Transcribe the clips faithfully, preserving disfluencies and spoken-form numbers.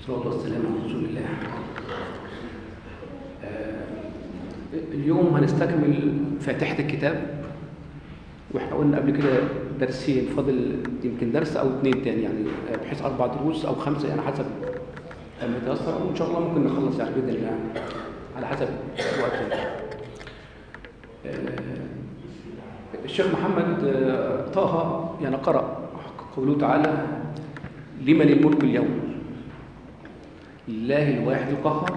والصلاة والسلام على رسول الله. اليوم هنستكمل فاتحة الكتاب، واحنا قلنا قبل كده درسين، فاضل يمكن درس او اثنين تاني، يعني بحيث اربع دروس او خمسه يعني حسب ما يتيسر، وان شاء الله ممكن نخلص يعني باذن الله على حسب وقتنا. الشيخ محمد طه يعني قرأ قوله تعالى: لمن الملك اليوم لله الواحد القهار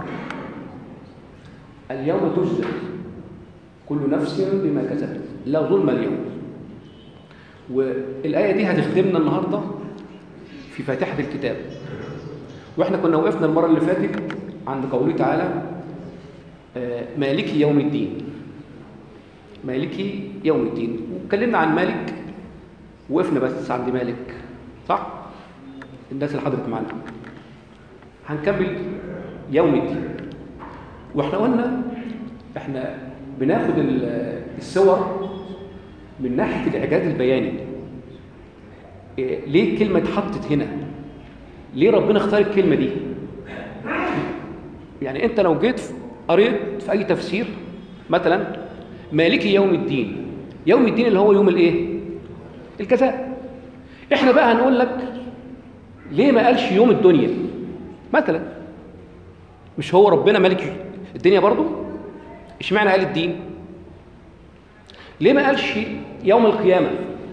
اليوم تجزى كل نفس بما كسبت لا ظلم اليوم. والآية دي هتخدمنا النهاردة في فاتحة الكتاب، واحنا كنا وقفنا المرة اللي فاتت عند قوله تعالى: مالكي يوم الدين. مالكي يوم الدين، واتكلمنا عن مالك، وقفنا بس عند مالك، صح؟ الناس اللي حضرت معنا. هنكمل يوم الدين، واحنا قلنا احنا بناخد الصور من ناحيه الاعجاز البياني. إيه ليه الكلمه اتحطت هنا؟ ليه ربنا اختار الكلمه دي؟ يعني انت لو جيت قريت في اي تفسير مثلا مالكي يوم الدين، يوم الدين اللي هو يوم الايه؟ الجزاء. احنا بقى هنقول لك ليه ما قالش يوم الدنيا مثلا؟ مش هو ربنا مالك الدنيا برضو؟ اشمعنى قال الدين؟ ليه ما قالش يوم القيامه؟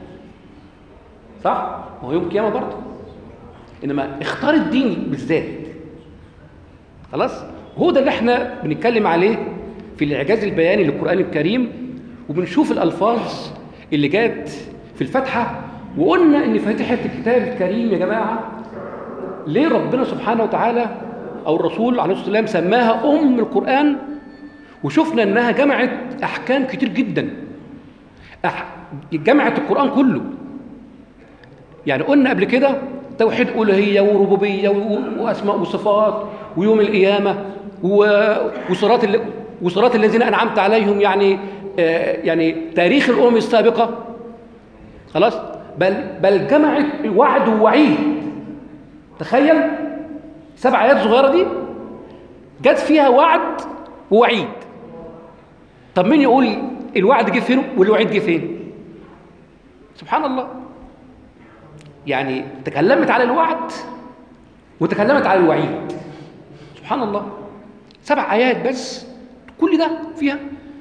صح؟ هو يوم القيامه برضو، انما اختار الدين بالذات. خلاص؟ هو ده اللي احنا بنتكلم عليه في الاعجاز البياني للقران الكريم، وبنشوف الالفاظ اللي جات في الفاتحه. وقلنا ان فاتحه الكتاب الكريم يا جماعه ليه ربنا سبحانه وتعالى او الرسول عليه الصلاه والسلام سماها ام القران، وشفنا انها جمعت احكام كتير جدا، أح... جمعت القران كله. يعني قلنا قبل كده توحيد الوهيه وربوبيه واسماء وصفات ويوم القيامه وصراط ال... وصراط الذين انعمت عليهم، يعني آه يعني تاريخ الامم السابقه. خلاص؟ بل بل جمعت وعد ووعيد. تخيل سبع آيات صغيرة دي جت فيها وعد ووعيد. طب مين يقول الوعد جه فين والوعيد جه فين؟ سبحان الله. يعني تكلمت على الوعد وتكلمت على الوعيد. سبحان الله. سبع آيات بس كل ده فيها.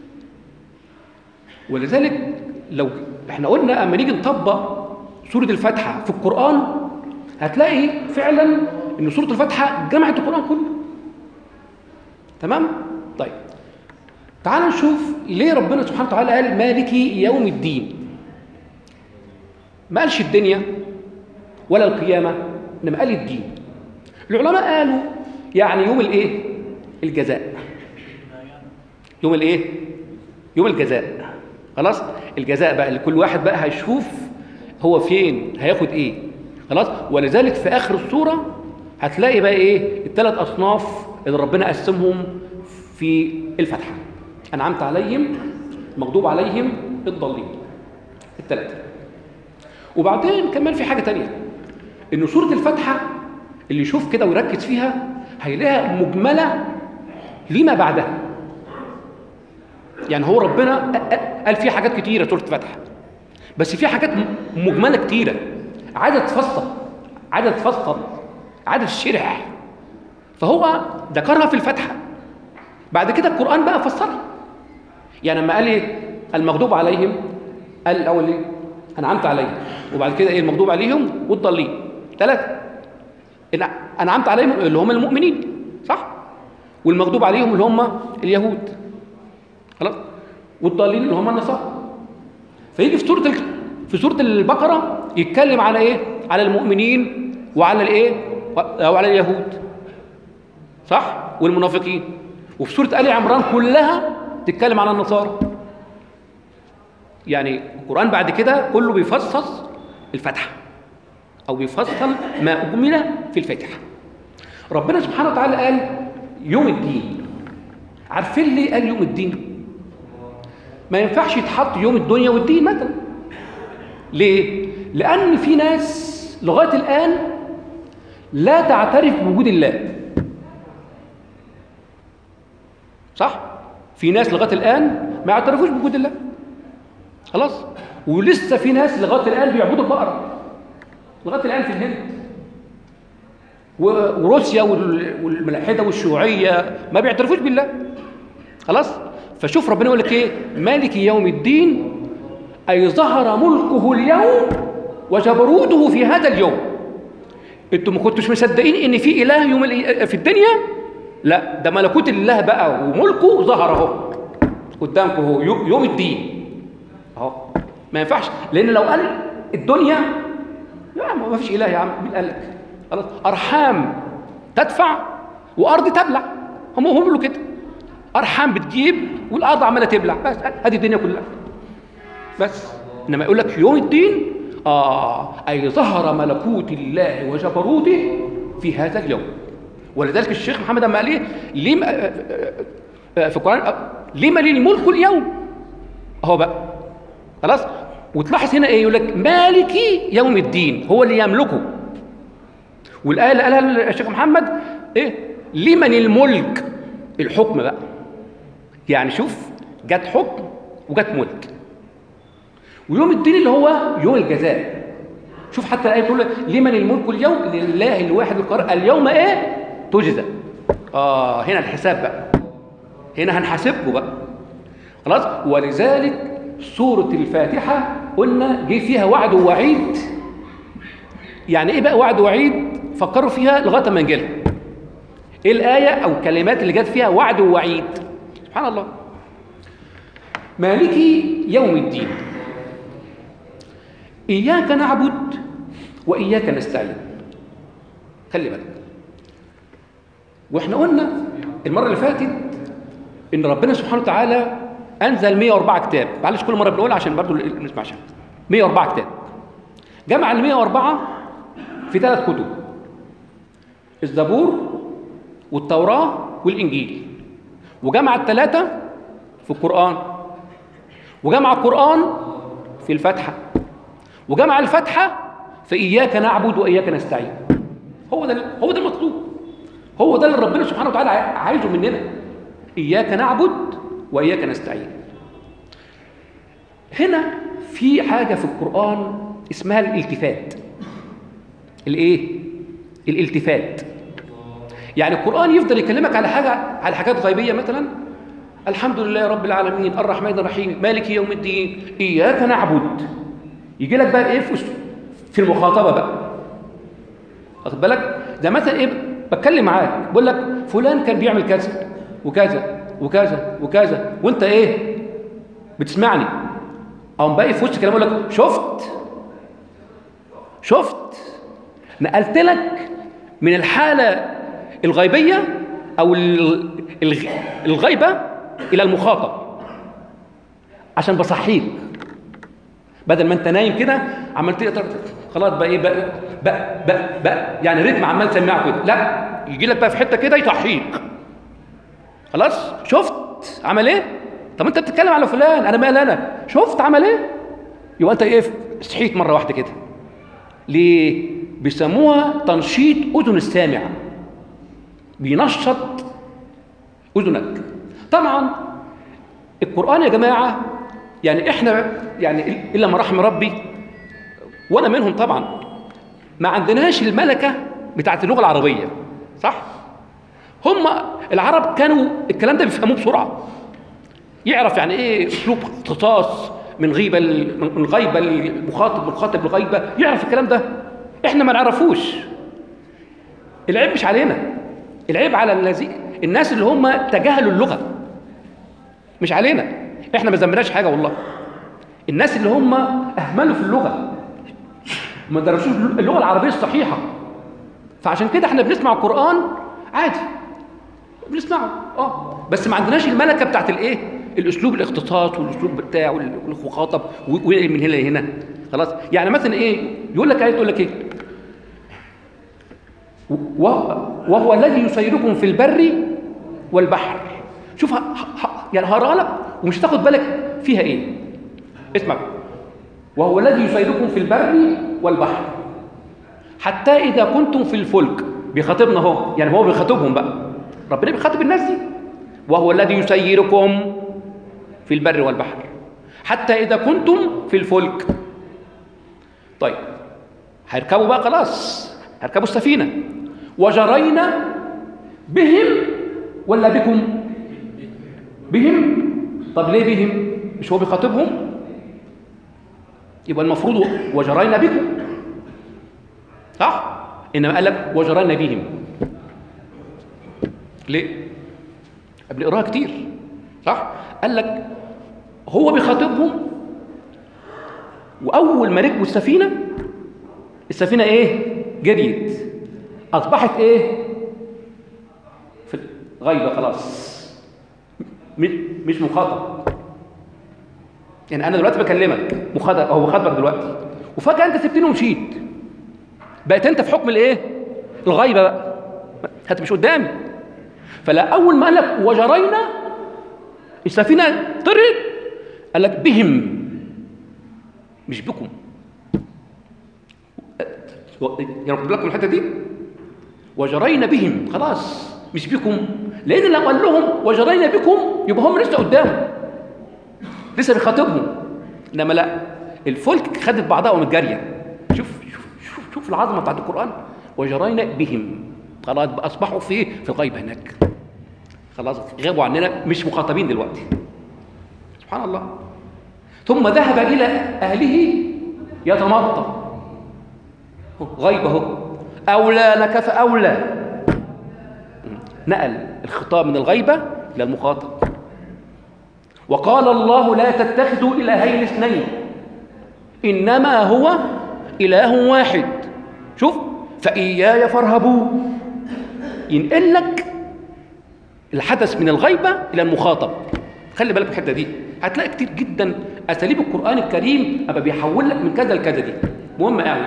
ولذلك لو احنا قلنا اما نيجي نطبق سورة الفاتحة في القرآن هتلاقي فعلا ان سورة الفاتحة جمعت القرآن كله. تمام؟ طيب تعالوا نشوف ليه ربنا سبحانه وتعالى قال مالكي يوم الدين. ما قالش الدنيا ولا القيامة، انما قال الدين. العلماء قالوا يعني يوم الايه؟ الجزاء. يوم الايه؟ يوم الجزاء. خلاص؟ الجزاء بقى اللي كل واحد بقى هيشوف هو فين هياخد ايه. خلاص؟ ولذلك في اخر السوره هتلاقي بقى ايه؟ الثلاث اصناف اللي ربنا قسمهم في الفاتحه: انعمت عليهم، مغضوب عليهم، الضالين. الثلاثه. وبعدين كمان في حاجه تانية، ان سوره الفاتحه اللي يشوف كده ويركز فيها هيلاقيها مجمله لما بعدها. يعني هو ربنا قال فيه حاجات كتيره سوره الفاتحه، بس في حاجات مجمله كتيره عايزه تفصل، عايزه تفصل، عايزه تشرح، فهو ذكرها في الفاتحه. بعد كده القران بقى فسرها. يعني لما قال ايه المغضوب عليهم، قال الاول ايه؟ انعمت عليهم، وبعد كده ايه؟ المغضوب عليهم والضالين. ثلاثه. انعمت عليهم اللي هم المؤمنين، صح؟ والمغضوب عليهم اللي هم اليهود، خلاص؟ والضالين اللي هم النصارى. فيجي في سوره في سوره البقره يتكلم على ايه؟ على المؤمنين وعلى الايه؟ او على اليهود، صح؟ والمنافقين. وفي سوره ال عمران كلها تتكلم على النصارى. يعني القران بعد كده كله بيفصص الفاتحه او بيفصل ما اجمل في الفاتحه. ربنا سبحانه وتعالى قال يوم الدين. عارفين ليه قال يوم الدين؟ ما ينفعش يتحط يوم الدنيا والدين مثلا. ليه؟ لأن في ناس لغاية الآن لا تعترف بوجود الله. صح؟ في ناس لغايه الان ما يعترفوش بوجود الله. خلاص؟ ولسه في ناس لغايه الان بيعبدوا البقره لغايه الان في الهند، وروسيا والملاحده والشيوعيه ما بيعترفوش بالله. خلاص؟ فشوف ربنا يقول لك ايه؟ مالك يوم الدين، اي ظهر ملكه اليوم وجبروته في هذا اليوم. انتوا ما كنتوش مصدقين ان في اله يوم في الدنيا؟ لا، ده ملكوت الله بقى وملكه ظهر اهو قدامكم اهو يوم الدين اهو. ما ينفعش، لان لو قال الدنيا يا عم ما فيش اله، يا عم مين قال لك؟ خلاص، ارحام تدفع وارض تبلع، هم هم له كده، ارحام بتجيب والارض عماله تبلع، بس هذه الدنيا كلها. بس انما يقول لك يوم الدين اه اي ظهر ملكوت الله وجبروته في هذا اليوم. ولذلك الشيخ محمد اما قال ايه؟ ليه في القران لما لي الملك اليوم اهو بقى. خلاص؟ وتلاحظ هنا ايه؟ يقول لك مالكي يوم الدين، هو اللي يملكه. والايه اللي قالها الشيخ محمد ايه؟ لمن الملك، الحكم بقى. يعني شوف، جت حكم وجت ملك. ويوم الدين اللي هو يوم الجزاء. شوف حتى الايه تقول لمن الملك اليوم، لله الواحد القهار اليوم ايه؟ تجزى. اه هنا الحساب بقى، هنا هنحاسبكم بقى. خلاص؟ ولذلك سورة الفاتحة قلنا جه فيها وعد ووعيد. يعني ايه بقى وعد ووعيد؟ فكروا فيها لغايه ما نجيلها. ايه الايه او الكلمات اللي جت فيها وعد ووعيد؟ سبحان الله. مالكي يوم الدين، اياك نعبد واياك نستعين. خلي بالك، واحنا قلنا المره اللي فاتت ان ربنا سبحانه وتعالى انزل مئة وأربعة كتاب. معلش كل مره بنقول عشان برضو ما نسمعش. مئة وأربعة كتاب، جمع ال مئة وأربعة في ثلاث كتب: الزبور والتوراه والانجيل. وجمع الثلاثه في القران، وجمع القران في الفاتحه، وجمع الفاتحه في اياك نعبد واياك نستعين. هو ده هو ده المطلوب، هو ده اللي ربنا سبحانه وتعالى عايزه مننا. اياك نعبد واياك نستعين. هنا في حاجه في القران اسمها الالتفات. الايه؟ الالتفات. يعني القران يفضل يكلمك على حاجه، على حاجات غيبيه، مثلا الحمد لله رب العالمين الرحمن الرحيم مالك يوم الدين اياك نعبد. يجي لك بقى ايه في المخاطبه بقى، واخد بالك؟ ده مثلا ايه؟ بتكلم معاك بقول لك فلان كان بيعمل كذا وكذا وكذا وكذا، وانت ايه؟ بتسمعني. او باقي في وسط كلام اقول لك شفت شفت نقلت لك من الحاله الغيبيه او الغيبه الى المخاطب عشان بصحيك، بدل ما انت نايم كده عمال تقدر خلاص بقى ايه بقى بقى بقى, بقى يعني رتم عمال تسمعه كده، لا يجي لك بقى في حته كده يصحيك. خلاص؟ شفت عمل ايه؟ طب انت بتتكلم على فلان، انا مال انا، شفت عمل ايه؟ يبقى انت ايه؟ صحيت مره واحده كده. ليه؟ بيسموها تنشيط اذن السامع، بينشط اذنك. طبعا القران يا جماعه يعني احنا يعني الا ما رحم ربي وانا منهم طبعا ما عندناش الملكه بتاعت اللغه العربيه، صح؟ هم العرب كانوا الكلام ده بيفهموه بسرعه، يعرف يعني ايه اسلوب اختصاص من غيبه من غيبه المخاطب مخاطب الغيبه، يعرف الكلام ده. احنا ما نعرفوش. العيب مش علينا، العيب على الذي الناس اللي هم تجاهلوا اللغه، مش علينا. احنا ما ذنبناش حاجه والله. الناس اللي هم اهملوا في اللغه، ما درسوش اللغه العربيه الصحيحه، فعشان كده احنا بنسمع القران عادي بنسمعه اه بس ما عندناش الملكه بتاعت الايه؟ الاسلوب الاختصاص والاسلوب بتاع والمخاطب ومن هنا لهنا. خلاص؟ يعني مثلا ايه؟ يقول لك ايه؟ تقول لك ايه؟ وهو الذي يسيركم في البر والبحر. شوف يعني هقرا لك ومش هتاخد بالك فيها ايه. اسمع: وهو الذي يسيركم في البر والبحر حتى إذا كنتم في الفلك، بيخاطبنا هو، يعني هو بيخاطبهم بقى، ربنا بيخاطب الناس دي، وهو الذي يسيركم في البر والبحر حتى إذا كنتم في الفلك. طيب هيركبوا بقى خلاص، هيركبوا السفينة، وجرينا بهم ولا بكم؟ بهم. طب ليه بهم؟ مش هو بيخاطبهم؟ يبقى المفروض وجرينا بكم، صح؟ إنما قال لك وجرينا بهم. ليه؟ بنقراها كتير، صح؟ قال لك هو بيخاطبهم، وأول ما ركبوا السفينة، السفينة إيه؟ جريت، أصبحت إيه؟ في الغيبة خلاص، مش مخاطب. يعني أنا دلوقتي بكلمك مخاطب، هو بخاطبك دلوقتي، وفجأة أنت سبتني ومشيت، بقيت أنت في حكم الإيه؟ الغيبة بقى، أنت مش قدامي. فلا، أول ما قال لك وجرينا السفينة طرت، قال لك بهم مش بكم. يرد لكم الحتة دي، وجرينا بهم خلاص مش بكم، لأن لو قال لهم وجرينا بكم يبقى هم لسه قدامه، لسه بيخاطبهم. إنما لا، الفلك خدت بعضها وقامت جارية. شوف شوف شوف شوف العظمة بتاعت القرآن، وجرينا بهم خلاص أصبحوا في في الغيبة هناك، خلاص غابوا عننا، مش مخاطبين دلوقتي. سبحان الله. ثم ذهب إلى أهله يتمطى، غيبة اهو، أولى لك فأولى، نقل الخطاب من الغيبة إلى المخاطب. وقال الله لا تتخذوا إلهين اثنين إنما هو إله واحد. شوف، فإياي فارهبون، ينقل لك الحدث من الغيبة إلى المخاطب. خلي بالك الحتة دي، هتلاقي كتير جدا أساليب القرآن الكريم أبقى بيحول لك من كذا لكذا، دي مهمة يعني.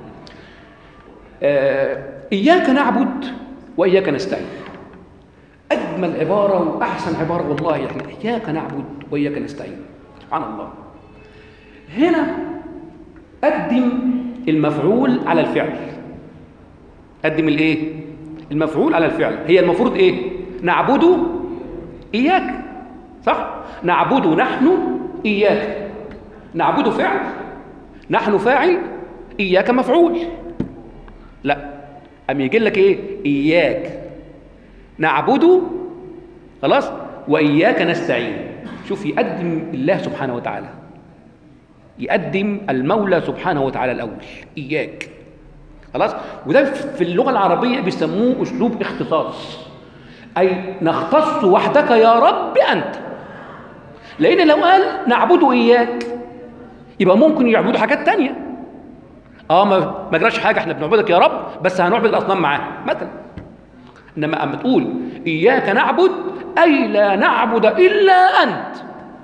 آه إياك نعبد وإياك نستعين، أجمل عبارة وأحسن عبارة والله، يعني إياك نعبد وإياك نستعين. سبحان الله. هنا قدم المفعول على الفعل، قدم الإيه؟ المفعول على الفعل. هي المفروض إيه؟ نعبد إياك، صح؟ نعبد نحن إياك، نعبد فعل، نحن فاعل، إياك مفعول. لا، أم يجي لك إيه؟ إياك نعبد خلاص وإياك نستعين. شوف، يقدم الله سبحانه وتعالى، يقدم المولى سبحانه وتعالى الأول، إياك خلاص. وده في اللغة العربية بيسموه أسلوب اختصاص، أي نختص وحدك يا رب أنت. لأن لو قال نعبد إياك يبقى ممكن يعبدوا حاجات تانية، اه ما ما جراش حاجة، احنا بنعبدك يا رب بس هنعبد الأصنام معاه مثلا. إنما أما تقول إياك نعبد أي لا نعبد إلا أنت،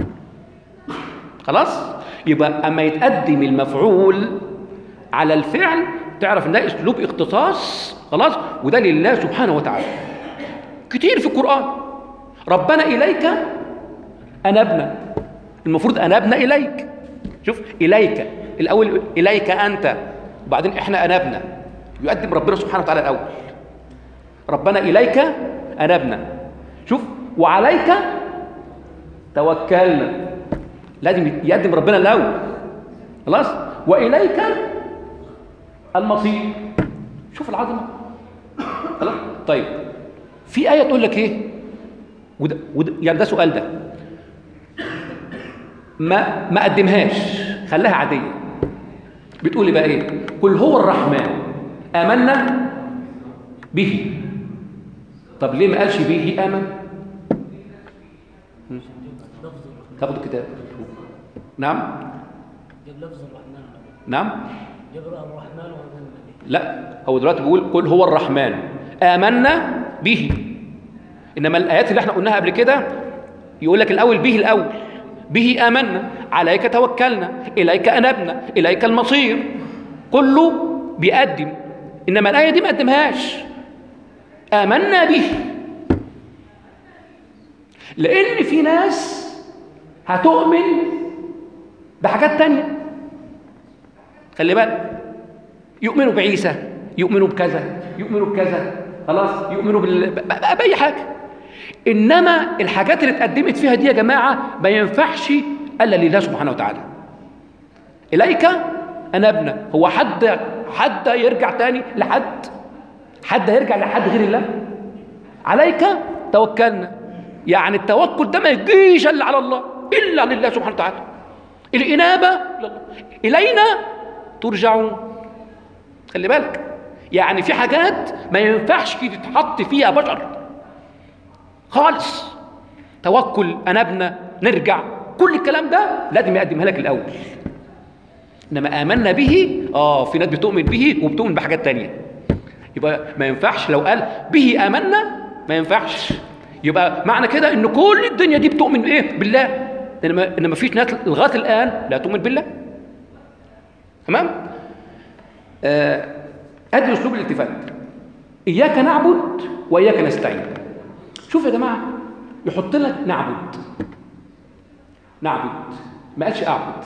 خلاص. يبقى أما يتقدم المفعول على الفعل تعرف إن ده أسلوب اختصاص، خلاص. وده لله سبحانه وتعالى كتير في القرآن. ربنا إليك أنبنا، المفروض أنبنا إليك. شوف، إليك الأول، إليك أنت، وبعدين إحنا أنبنا، يقدم ربنا سبحانه وتعالى الأول. ربنا إليك أنبنا، شوف، وعليك توكلنا، لازم يقدم ربنا الأول، خلاص. وإليك المصير، شوف العظمة، خلاص. طيب في آية تقول لك إيه؟ وده وده يعني ده سؤال، ده ما ما قدمهاش، خلاها عادية. بتقول لي بقى إيه؟ قل هو الرحمن آمنا به. طب ليه ما قالش به آمن؟ تاخد الكتاب. نعم. جاب لفظ الرحمن. نعم. جاب الرحمن وآمنا به. لا، هو دلوقتي بيقول قل هو الرحمن آمنا به. إنما الآيات اللي احنا قلناها قبل كده يقول لك الأول به، الأول به آمنا، عليك توكلنا، إليك أنبنا، إليك المصير، كله بيقدم. إنما الآية دي ما قدمهاش، آمنا به، لأن في ناس هتؤمن بحاجات تانية. خلي بالك، يؤمنوا بعيسى، يؤمنوا بكذا، يؤمنوا بكذا، خلاص، يؤمنوا بال... بقى بأي حاجة. إنما الحاجات اللي اتقدمت فيها دي يا جماعة ما ينفعش إلا لله سبحانه وتعالى. إليك أنبنا. هو حد حد يرجع تاني لحد؟ حد يرجع لحد غير الله؟ عليك توكلنا. يعني التوكل ده ما يجيش إلا على الله، إلا لله سبحانه وتعالى. الإنابة إلينا ترجعون. خلي بالك، يعني في حاجات ما ينفعش تتحط فيها بشر خالص. توكل، أنبنا، نرجع، كل الكلام ده لازم يقدمها لك الأول. إنما آمنا به، آه في ناس بتؤمن به وبتؤمن بحاجات تانية. يبقى ما ينفعش لو قال به آمنا، ما ينفعش. يبقى معنى كده إن كل الدنيا دي بتؤمن إيه؟ بالله. إنما إنما فيش ناس لغاية الآن لا تؤمن بالله. تمام؟ آه أدي أسلوب الالتفات. إياك نعبد وإياك نستعين. شوف يا جماعة، يحط لك نعبد نعبد ما قالش أعبد.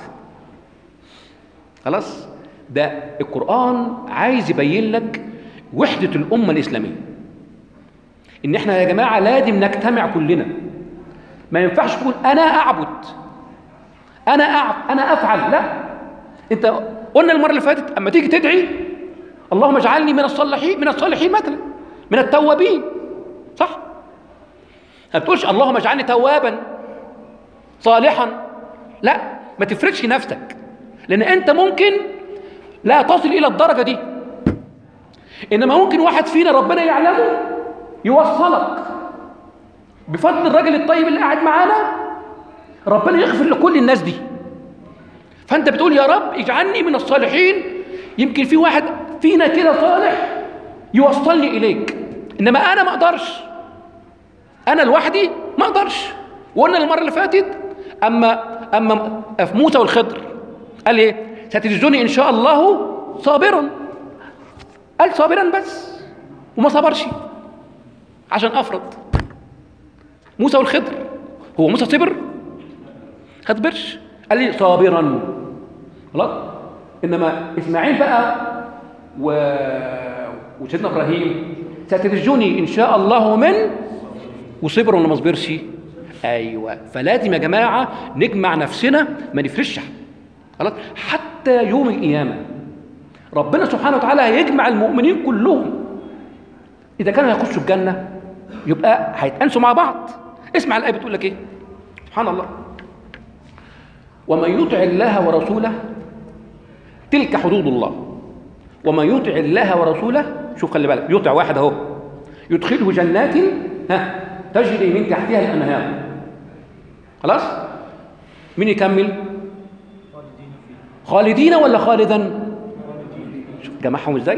خلاص؟ ده القرآن عايز يبين لك وحدة الأمة الإسلامية، إن إحنا يا جماعة لازم نجتمع كلنا. ما ينفعش تقول أنا أعبد، أنا أعبد، أنا أفعل. لا، أنت قلنا المرة اللي فاتت أما تيجي تدعي اللهم اجعلني من الصالحين، من الصالحين مثلا، من التوابين، صح؟ ما بتقولش اللهم اجعلني توابا صالحا. لا، ما تفرضش نفسك، لأن أنت ممكن لا تصل إلى الدرجة دي. إنما ممكن واحد فينا ربنا يعلمه يوصلك بفضل الراجل الطيب اللي قاعد معانا، ربنا يغفر لكل الناس دي. فأنت بتقول يا رب اجعلني من الصالحين. يمكن في واحد فينا كده صالح يوصلني إليك، إنما أنا ما أقدرش، أنا لوحدي ما أقدرش. وقلنا المرة اللي فاتت أما أما في موسى والخضر قال إيه؟ ستجدني إن شاء الله صابرا. قال صابرا بس وما صبرش عشان أفرض. موسى والخضر، هو موسى صبر؟ ما صبرش، قال لي صابرا. خلاص. إنما إسماعيل بقى و... وسيدنا إبراهيم ستجدني إن شاء الله من، وصبر ولا ما صبرش؟ أيوة. فلازم يا جماعة نجمع نفسنا، ما نفرش. خلاص. حتى يوم القيامة ربنا سبحانه وتعالى هيجمع المؤمنين كلهم. إذا كانوا هيخشوا الجنة يبقى هيتأنسوا مع بعض. اسمع الآية بتقول لك إيه؟ سبحان الله. ومن يطع الله ورسوله، تلك حدود الله، ومن يطع الله ورسوله، شوف خلي بالك، يطع واحد اهو، يدخله جنات ها تجري من تحتها الأنهار. خلاص؟ مين يكمل؟ خالدين ولا خالدا؟ جمعهم ازاي؟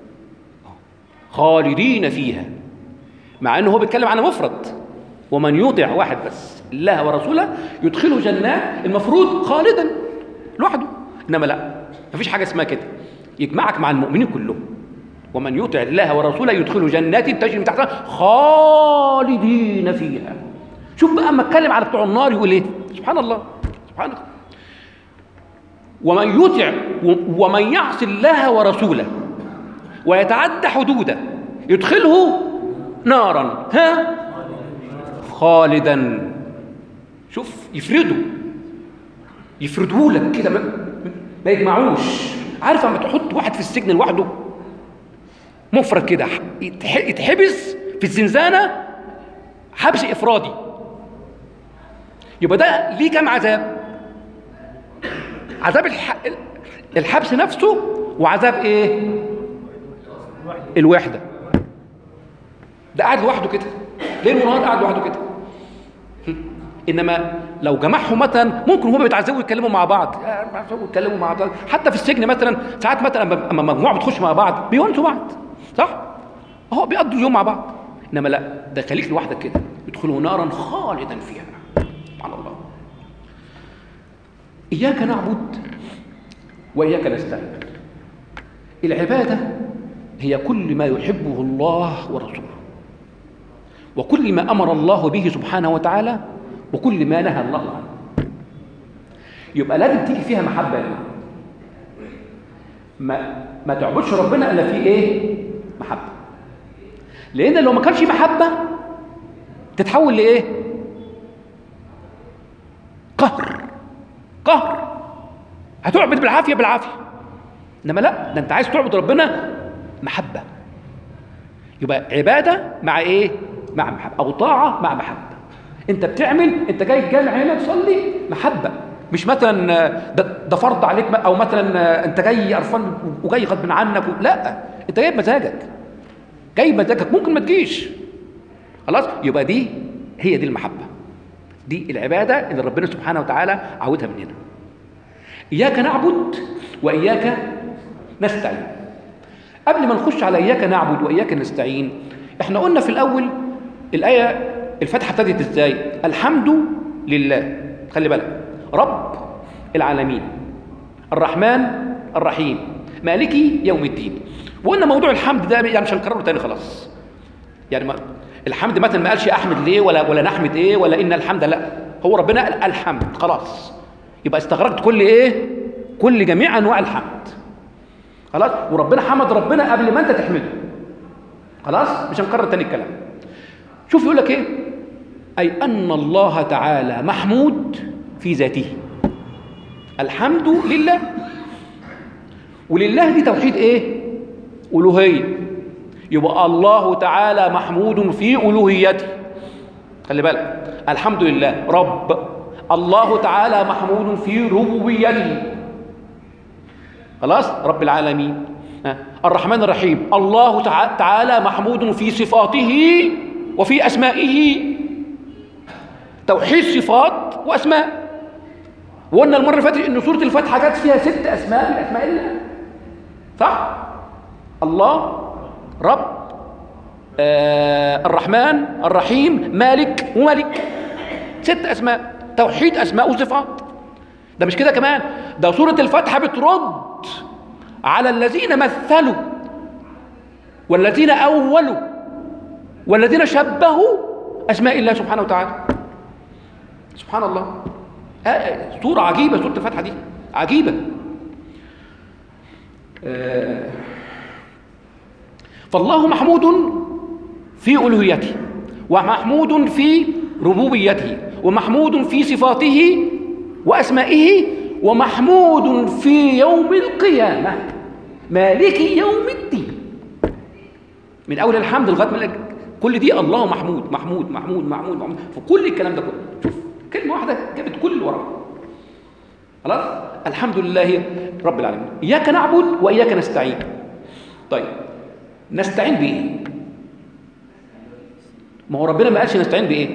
خالدين فيها، مع انه هو بيتكلم عن مفرد. ومن يطع واحد بس الله ورسوله يدخله جنات، المفروض خالدا لوحده. انما لا، مفيش حاجه اسمها كده، يجمعك مع المؤمنين كلهم. ومن يطع الله ورسوله يدخله جنات تجري من تحتها خالدين فيها. شوف بقى اما اتكلم على بتوع النار يقول ايه؟ سبحان الله، سبحان الله. ومن يطع ومن يعص الله ورسوله ويتعدى حدوده يدخله نارا ها خالدا. شوف، يفردوا يفردوا لك كده، ما, ما يجمعوش. عارف اما تحط واحد في السجن لوحده مفرد كده، يتحبس في الزنزانه حبس افرادي، يبقى ده ليه كام عذاب؟ عذاب الحبس نفسه، وعذاب ايه؟ الوحده. ده قاعد لوحده كده ليل ونهار، قاعد لوحده كده. انما لو جمعهم مثلا ممكن هم بيتعذبوا يتكلموا مع بعض، يتكلموا مع بعض حتى في السجن مثلا. ساعات مثلا اما مجموعه بتخش مع بعض بيونسوا بعض، صح؟ اهو بيقضوا اليوم مع بعض. انما لا، ده خليك لوحدك كده، يدخلوا نارا خالدا فيها. سبحان الله. اياك نعبد واياك نستعين. العباده هي كل ما يحبه الله ورسوله، وكل ما امر الله به سبحانه وتعالى، وكل ما نهى الله عنه. يبقى لازم تيجي فيها محبه. ما ما تعبدش ربنا الا في ايه؟ محبه. لان لو ما كانش محبه تتحول لايه؟ قهر. قهر. هتعبد بالعافيه بالعافيه. انما لا، ده انت عايز تعبد ربنا محبه. يبقى عباده مع ايه؟ مع محبه، او طاعه مع محبه. انت بتعمل، انت جاي الجامع هنا تصلي محبه، مش مثلا ده, ده فرض عليك، او مثلا انت جاي قرفان وجاي غصب عنك، لا، انت جاي بمزاجك، جاي بمزاجك، ممكن ما تجيش، خلاص. يبقى دي هي دي المحبه، دي العباده اللي ربنا سبحانه وتعالى عودها مننا. اياك نعبد واياك نستعين. قبل ما نخش على اياك نعبد واياك نستعين، احنا قلنا في الاول الايه الفاتحه ابتدت ازاي؟ الحمد لله، خلي بالك، رب العالمين الرحمن الرحيم مالكي يوم الدين. وقلنا موضوع الحمد ده يعني مش هنكرره تاني خلاص. يعني ما الحمد مثلا ما قالش احمد ليه ولا ولا نحمد ايه ولا ان الحمد، لا، هو ربنا قال الحمد خلاص. يبقى استغرقت كل ايه؟ كل جميع انواع الحمد، خلاص. وربنا حمد ربنا قبل ما انت تحمده، خلاص، مش هنكرر تاني الكلام. شوف يقول لك ايه؟ اي ان الله تعالى محمود في ذاته. الحمد لله، ولله دي توحيد ايه؟ الوهيه. يبقى الله تعالى محمود في الوهيته، خلي بالك، الحمد لله رب، الله تعالى محمود في ربوبيته، خلاص، رب العالمين. الرحمن الرحيم، الله تعالى محمود في صفاته وفي اسمائه، توحيد صفات واسماء. وقلنا المره اللي فاتت ان سوره الفاتحه جت فيها ست اسماء من اسماء الله، صح؟ الله، رب، آه الرحمن الرحيم، مالك وملك، ست اسماء، توحيد اسماء وصفات. ده مش كده كمان، ده سوره الفاتحه بترد على الذين مثلوا والذين اولوا والذين شبهوا اسماء الله سبحانه وتعالى. سبحان الله، آه سوره عجيبه، سوره الفاتحه دي عجيبه. آه فالله محمود في الوهيته، ومحمود في ربوبيته، ومحمود في صفاته واسمائه، ومحمود في يوم القيامه مالك يوم الدين. من اول الحمد لغايه ما كل دي الله محمود محمود محمود محمود محمود في كل الكلام ده كله. شوف كلمه واحده جابت كل اللي وراه، خلاص. الحمد لله رب العالمين. اياك نعبد واياك نستعين. طيب نستعين بايه؟ ما هو ربنا ما قالش نستعين بايه،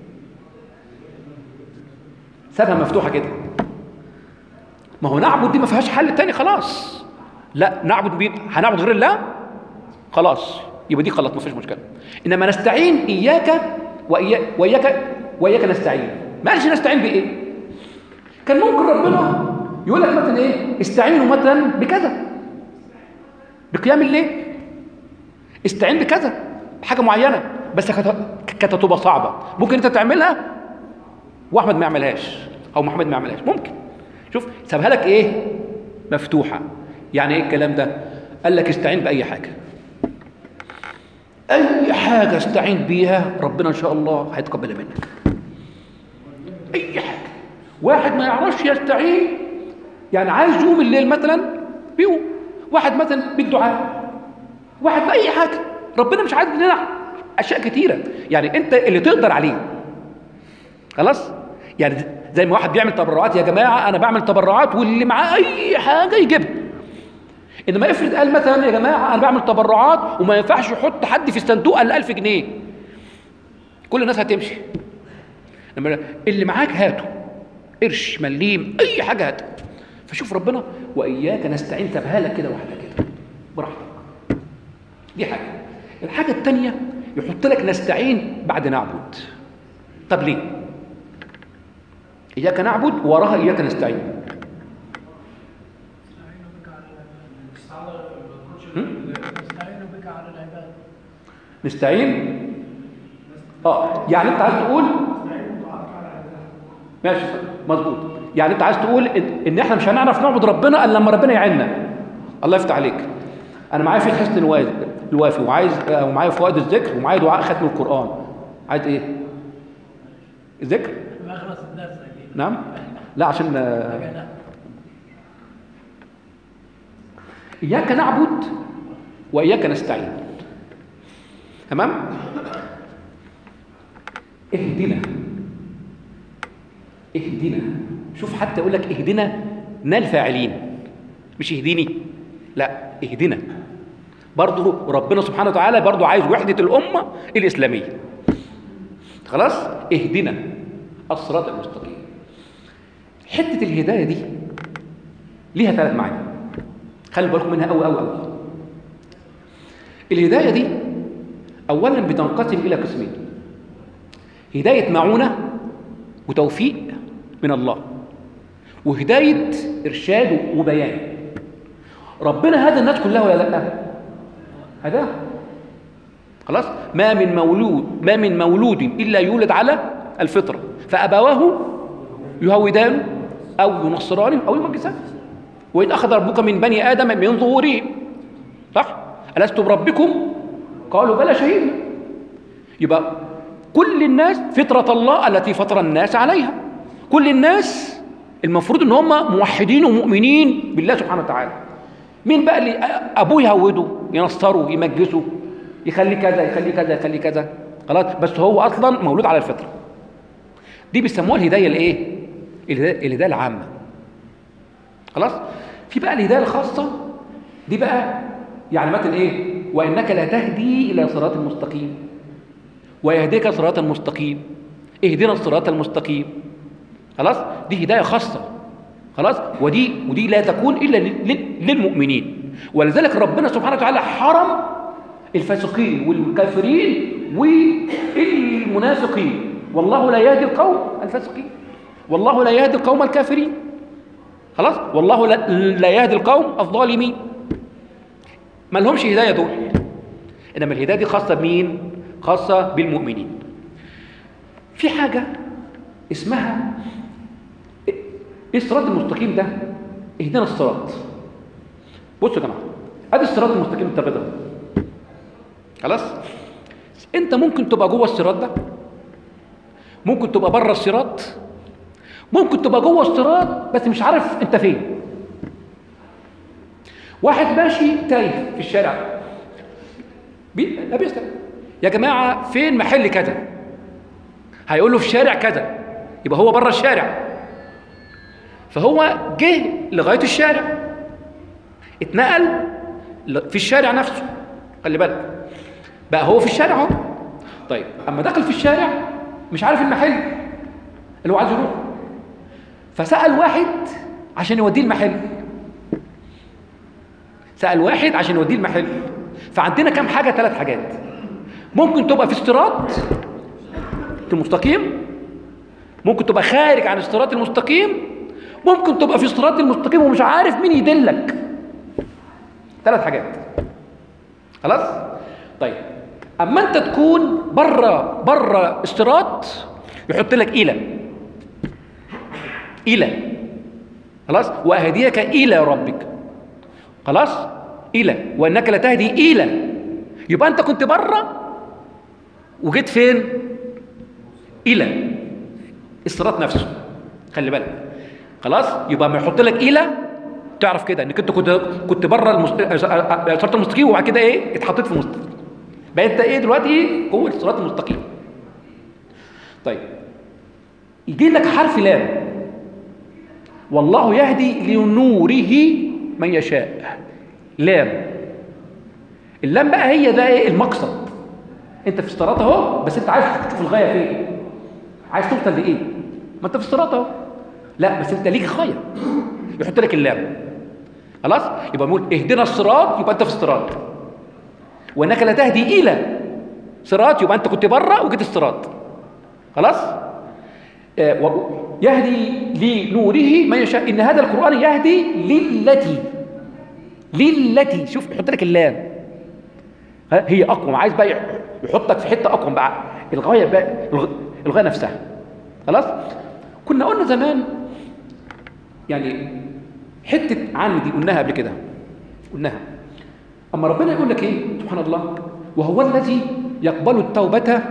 سابها مفتوحه كده. ما هو نعبد دي ما فيهاش حل تاني خلاص. لا، نعبد بيه، هنعبد غير الله خلاص، يبقى دي خلاص ما فيش مشكله. انما نستعين اياك واياك واياك واياك نستعين، ما قالش نستعين بايه. كان ممكن ربنا يقول لك مثلا ايه؟ استعينوا مثلا بكذا، بقيام الليل، استعين بكذا، بحاجه معينه، بس كانت هتبقى صعبه، ممكن انت تعملها واحمد ما يعملهاش او محمد ما يعملهاش، ممكن. شوف سابها لك ايه؟ مفتوحه. يعني ايه الكلام ده؟ قال لك استعين باي حاجه، اي حاجه استعين بيها ربنا ان شاء الله هيتقبلها منك. اي حاجه. واحد ما يعرفش يستعين، يعني عايز يقوم الليل مثلا بيقوم، واحد مثلا بالدعاء، واحد باي حاجه. ربنا مش عايز مننا اشياء كتيره، يعني انت اللي تقدر عليه، خلاص. يعني زي ما واحد بيعمل تبرعات، يا جماعه انا بعمل تبرعات واللي معاه اي حاجه يجيبها. انما افرض قال مثلا يا جماعه انا بعمل تبرعات وما ينفعش يحط حد في الصندوق الا ألف جنيه، كل الناس هتمشي. انما اللي معاك هاته، قرش، مليم، اي حاجه هاته. فشوف ربنا واياك نستعين سابها لك كده واحده كده براحتك. دي حاجه. الحاجه الثانيه يحط لك نستعين بعد نعبد. طب ليه؟ اياك نعبد وراها اياك نستعين. نستعين بك على العباد. نستعين اه يعني انت عايز تقول ماشي مظبوط، يعني انت عايز تقول ان, إن احنا مش هنعرف نعبد ربنا الا لما ربنا يعيننا. الله يفتح عليك. انا معايا في حسن الوافي وعايز ومعايا فوائد الذكر ومعايا دعاء ختم القران، عايز ايه؟ الذكر؟ ما خلص الدرس اكيد. نعم. لا عشان اياك نعبد واياك نستعين. تمام. اهدنا اهدنا، شوف حتى يقول لك اهدنا نال فاعلين، مش اهديني، لا اهدنا. برضه ربنا سبحانه وتعالى برضه عايز وحدة الأمة الإسلامية. خلاص؟ اهدنا الصراط المستقيم. حتة الهداية دي ليها ثلاث معاني، خلوا بالكم منها قوي قوي قوي. الهداية دي أولا بتنقسم إلى قسمين: هداية معونة وتوفيق من الله، وهداية إرشاد وبيان. ربنا هدى الناس كلها ولا لا؟ هداه. خلاص. ما من مولود ما من مولود إلا يولد على الفطرة، فأبواه يهودان أو ينصران أو يمجسان. وإذ أخذ ربك من بني آدم من ظهورهم، صح؟ ألست بربكم؟ قالوا بلى شهيدنا. يبقى كل الناس فطرة الله التي فطر الناس عليها. كل الناس المفروض ان هم موحدين ومؤمنين بالله سبحانه وتعالى. مين بقى اللي ابوه يهوده ينصره يمجسه يخلي كذا يخلي كذا يخلي كذا؟ خلاص، بس هو اصلا مولود على الفطره دي. بيسموها الهدايه الايه؟ الهدايه, الهداية العامه. خلاص. في بقى الهدايه الخاصه دي بقى يعني مثلا ايه؟ وانك لا تهدي الى صراط مستقيم ويهديك صراطا مستقيم، اهدنا الصراط المستقيم. خلاص. دي هدايه خاصه. خلاص. ودي ودي لا تكون الا للمؤمنين. ولذلك ربنا سبحانه وتعالى حرم الفاسقين والكافرين والمنافقين. والله لا يهدي القوم الفاسقين، والله لا يهدي القوم الكافرين. خلاص. والله لا يهدي القوم الظالمين. ما لهمش هدايه دول، انما الهدايه دي خاصه بمين؟ خاصه بالمؤمنين. في حاجه اسمها ايه؟ الصراط المستقيم ده. اهدنا الصراط. بصوا يا جماعه، ادي الصراط المستقيم التابع. خلاص. انت ممكن تبقى جوه الصراط ده، ممكن تبقى بره الصراط، ممكن تبقى جوه الصراط بس مش عارف انت فين. واحد ماشي تايه في الشارع بي... لا بيسأل يا جماعه فين محل كذا، هيقول له في الشارع كذا، يبقى هو بره الشارع. فهو جه لغايه الشارع، اتنقل في الشارع نفسه. خلي بالك بقى هو في الشارع اهو. طيب اما دخل في الشارع مش عارف المحل اللي هو عايز يروح، فسأل واحد عشان يوديه المحل. سأل واحد عشان يوديه المحل. فعندنا كام حاجه؟ ثلاث حاجات. ممكن تبقى في الصراط المستقيم، ممكن تبقى خارج عن الصراط المستقيم، ممكن تبقى في الصراط المستقيم ومش عارف مين يدلك. ثلاث حاجات. خلاص. طيب اما انت تكون بره بره الصراط يحط لك الى الى خلاص، واهديك الى ربك. خلاص. الى وانك لا تهدي الى، يبقى انت كنت بره وجيت فين؟ الى الصراط نفسه. خلي بالك. خلاص. يبقى ما يحط لك الى تعرف كده انك انت كنت كنت بره الصراط المستقيم، وبعد كده ايه؟ اتحطيت في المستقيم. بقى انت ايه دلوقتي؟ جوه الصراط المستقيم. طيب يجي لك حرف لام. والله يهدي لنوره من يشاء. لام. اللام بقى هي ده ايه؟ المقصد. انت في الصراط اهو، بس انت عايز تشوف الغايه فين؟ عايز توصل لايه؟ ما انت في الصراط اهو، لا بس انت ليك غايه، يحط لك اللام. خلاص. يبقى نقول اهدنا الصراط، يبقى انت في الصراط. وانك لا تهدي الى صراط، يبقى انت كنت بره وجيت الصراط. خلاص. آه يهدي لنوره من يشاء. ان هذا القران يهدي للتي للتي شوف يحط لك اللام، هي اقوم. عايز بقى يحطك في حته اقوم بقى، الغايه بقى الغايه نفسها. خلاص. كنا قلنا زمان يعني حته عن دي قلناها قبل كده، قلناها. اما ربنا يقول لك ايه سبحان الله، وهو الذي يقبل التوبه.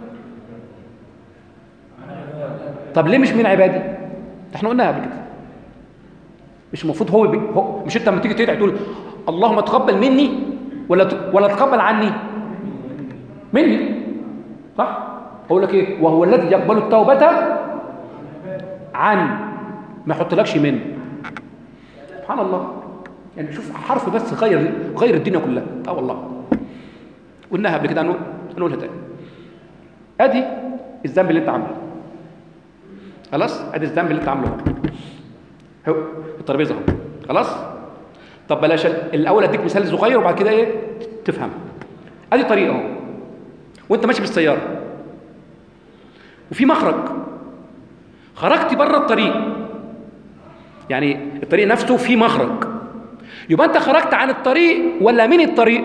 طب ليه مش من عبادي؟ احنا قلناها قبل كده. مش المفروض هو, بي... هو مش انت لما تيجي تدعي تقول اللهم تقبل مني ولا ت... ولا تقبل عني؟ مني، صح؟ اقول لك ايه؟ وهو الذي يقبل التوبه عن، ما يحطلكش من. سبحان الله. يعني شوف حرف بس غير غير الدنيا كلها. اه والله قلناها قبل كده، هنقولها تاني. ادي الذنب اللي انت عامله، خلاص؟ ادي الذنب اللي انت عامله هو الترابيزه اهو، خلاص؟ طب بلاش الاول اديك مثال صغير وبعد كده ايه تفهم. ادي طريق اهو، وانت ماشي بالسياره وفي مخرج، خرجت بره الطريق، يعني الطريق نفسه فيه مخرج، يبقى انت خرجت عن الطريق ولا من الطريق؟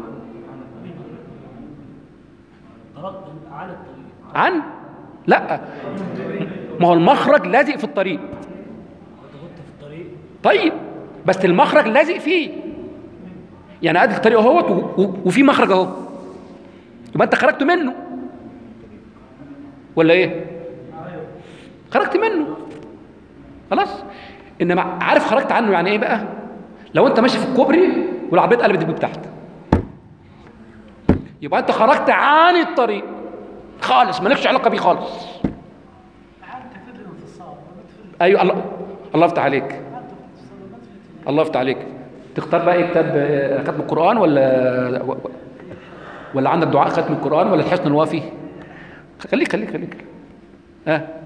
عن الطريق. عن؟ لا، ما هو المخرج لازق في الطريق. ضغطت في الطريق. طيب بس المخرج لازق فيه، يعني ادي الطريق اهوت وفي مخرج اهو، يبقى انت خرجت منه ولا ايه؟ خرجت منه خلاص. انما عارف خرجت عنه يعني ايه بقى؟ لو انت ماشي في الكوبري والعربيه قلبت بيك تحت، يبقى انت خرجت عن الطريق خالص، مالكش علاقه بيه خالص. ايوه، الله الله يفتح عليك، الله يفتح عليك. تختار بقى ايه؟ كتاب ختم القران ولا ولا عندك دعاء ختم القران ولا الحصن الوافي؟ خليك خليك خليك ها آه.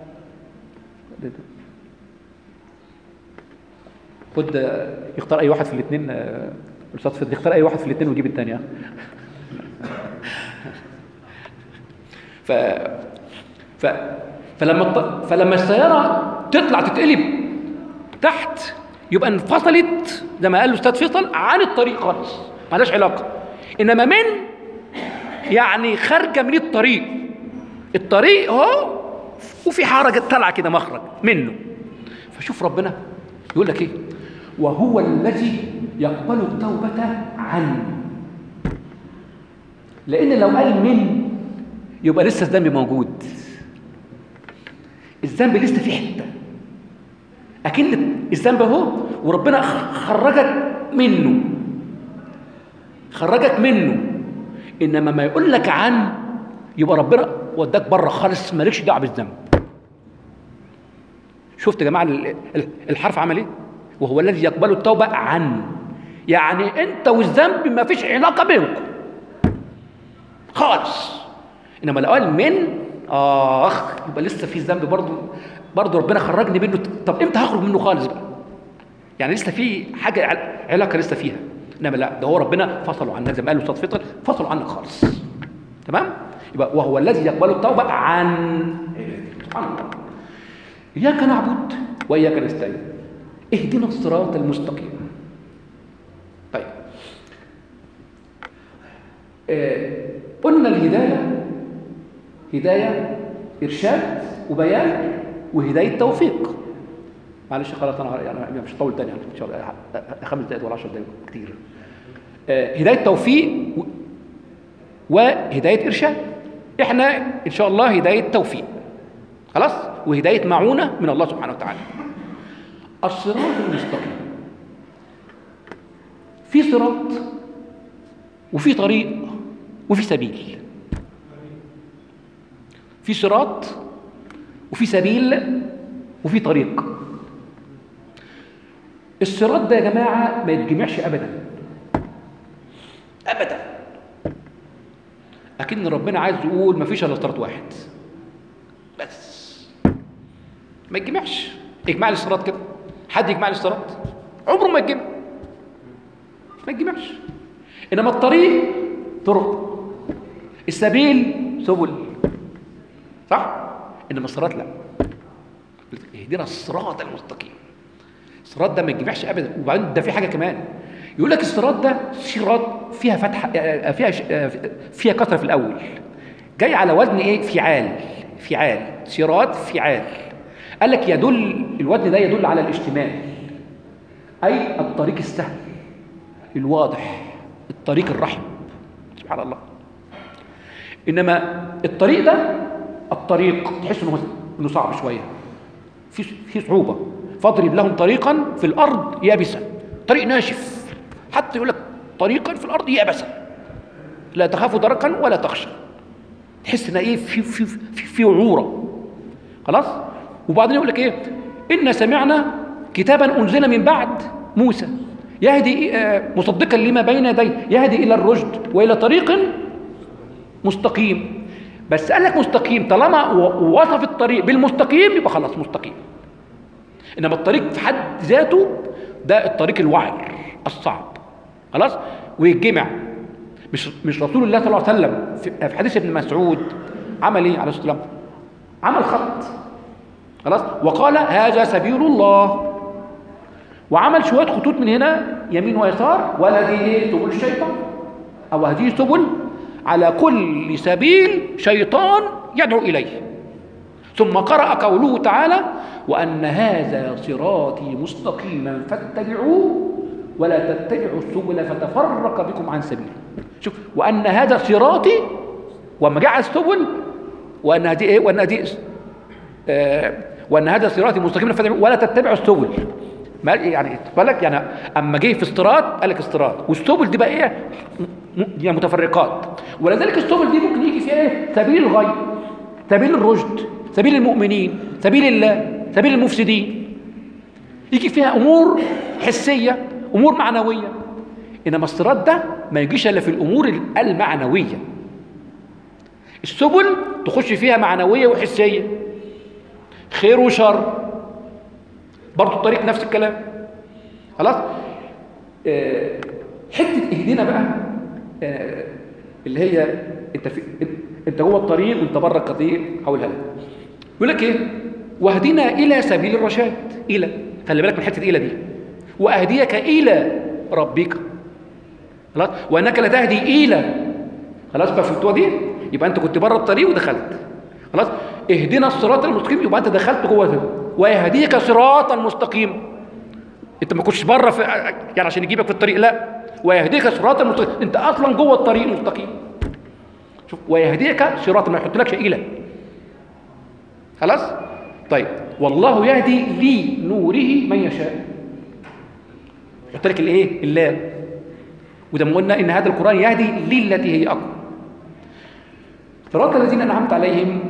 خد يختار اي واحد في الاثنين. الاستاذ فضل يختار اي واحد في الاثنين ويجيب الثانيه. ف ف فلما فلما السياره تطلع تتقلب تحت، يبقى انفصلت زي ما قال الاستاذ فيصل عن الطريق خالص، ما لهاش علاقه. انما من يعني خارجه من الطريق، الطريق اهو وفي حركه طالعه كده مخرج منه. فشوف ربنا يقول لك ايه؟ وهو الذي يقبل التوبه عنه. لان لو قال من يبقى لسه الذنب موجود، الذنب لسه في حته، اكن الذنب اهو وربنا خرجك منه، خرجك منه. انما ما يقول لك عن يبقى ربنا وداك بره خالص، مالكش دعوه بالذنب. شفت يا جماعه الحرف عمل ايه؟ وهو الذي يقبل التوبه عن، يعني انت والذنب ما فيش علاقه بينكم خالص. انما لو قال من اخ يبقى لسه في ذنب برضه، برضه ربنا خرجني منه. طب امتى هخرج منه خالص بقى؟ يعني لسه في حاجه علاقه لسه فيها. انما لا، ده هو ربنا فصلوا عنك زي ما قال الاستاذ فطر، فصلوا عنك خالص. تمام؟ يبقى وهو الذي يقبل التوبه عن. سبحان الله. اياك نعبد واياك نستعين، اهدنا الصراط المستقيم. طيب آه قلنا الهدايه هدايه ارشاد وبيان وهدايه توفيق. معلش خلاص انا يعني مش هطول تاني ان شاء الله، خمس دقائق ولا عشر دقائق كتير. آه هدايه توفيق وهدايه ارشاد. احنا ان شاء الله هدايه توفيق خلاص، وهدايه معونه من الله سبحانه وتعالى. الصراط المستقيم، في صراط وفي طريق وفي سبيل. في صراط وفي سبيل وفي طريق. الصراط ده يا جماعه ما يتجمعش ابدا ابدا. اكن ربنا عايز يقول ما فيش الا صراط واحد بس، ما يتجمعش. اجمع لي الصراط كده، حد يجمع لي الصراط؟ عمره ما يتجمع، ما يتجمعش. انما الطريق طرق، السبيل سبل، صح؟ انما الصراط لا. اهدنا الصراط المستقيم. الصراط ده ما يتجمعش ابدا. وبعدين ده في حاجه كمان، يقول لك الصراط ده صراط فيها فتحه، فيها فيها كسره في الاول، جاي على وزن ايه؟ فعال. فعال، صراط فعال. قال لك يدل الوزن ده يدل على الاشتمال، اي الطريق السهل، الواضح، الطريق الرحب، سبحان الله. انما الطريق ده الطريق تحس انه انه صعب شويه، في في صعوبه. فاضرب لهم طريقا في الارض يابسا، طريق ناشف، حتى يقول لك طريقا في الارض يابسا لا تخاف دركا ولا تخشى، تحس ان ايه في في في, في وعوره. خلاص. وبعدين يقول لك ايه؟ ان سمعنا كتابا انزل من بعد موسى يهدي مصدقا لما بين يديه يهدي الى الرشد والى طريق مستقيم. بس قال لك مستقيم، طالما وصف الطريق بالمستقيم يبقى خلاص مستقيم. انما الطريق في حد ذاته ده الطريق الوعر الصعب. خلاص. ويتجمع. مش مش رسول الله صلى الله عليه وسلم في حديث ابن مسعود عمل ايه عليه الصلاه والسلام؟ عمل خط. خلاص. وقال هذا سبيل الله، وعمل شويه خطوط من هنا يمين ويسار، ولا دي ايه؟ سبل الشيطان، او هذه سبل على كل سبيل شيطان يدعو اليه. ثم قرأ قوله تعالى وأن هذا صراطي مستقيما فاتبعوه ولا تتبعوا السبل فتفرق بكم عن سبيله. شوف، وأن هذا صراطي، وما جاء السبل وأن هذه إيه؟ وأن هذه آه وأن هذا صراطي مستقيما فاتبعوه ولا تتبعوا السبل. ما يعني بالك يعني اما جه في الصراط قال لك الصراط، والسبل دي بقى ايه؟ يعني متفرقات. ولذلك السبل دي ممكن يجي فيها ايه؟ سبيل الغي، سبيل الرشد، سبيل المؤمنين، سبيل الله، سبيل المفسدين. يجي فيها امور حسيه، امور معنويه. انما الصراط ده ما يجيش الا في الامور المعنويه. السبل تخش فيها معنويه وحسيه، خير وشر، برضو الطريق نفس الكلام. خلاص. آه حته اهدنا بقى آه اللي هي انت في انت جوه الطريق وانت بره الطريق. حولها لك يقول لك ايه؟ واهدنا الى سبيل الرشاد. الى، خلي بالك من حته الى دي. واهديك الى ربك. خلاص. وانك لتهدي الى. خلاص بقى فهمتوها دي؟ يبقى انت كنت بره الطريق ودخلت. خلاص. اهدنا الصراط المستقيم، يبقى انت دخلت جوه. ويهديك صراطا مستقيما، انت ما كنتش بره في يعني عشان يجيبك في الطريق، لا، ويهديك صراطا مستقيما، انت اصلا جوه الطريق المستقيم. شوف، ويهديك صراطا، ما يحطلكش الى. خلاص. طيب، والله يهدي لنوره من يشاء، يحط لك الايه؟ اللام. وده ما قلنا ان هذا القران يهدي للتي هي اقوى. صراط الذين انعمت عليهم،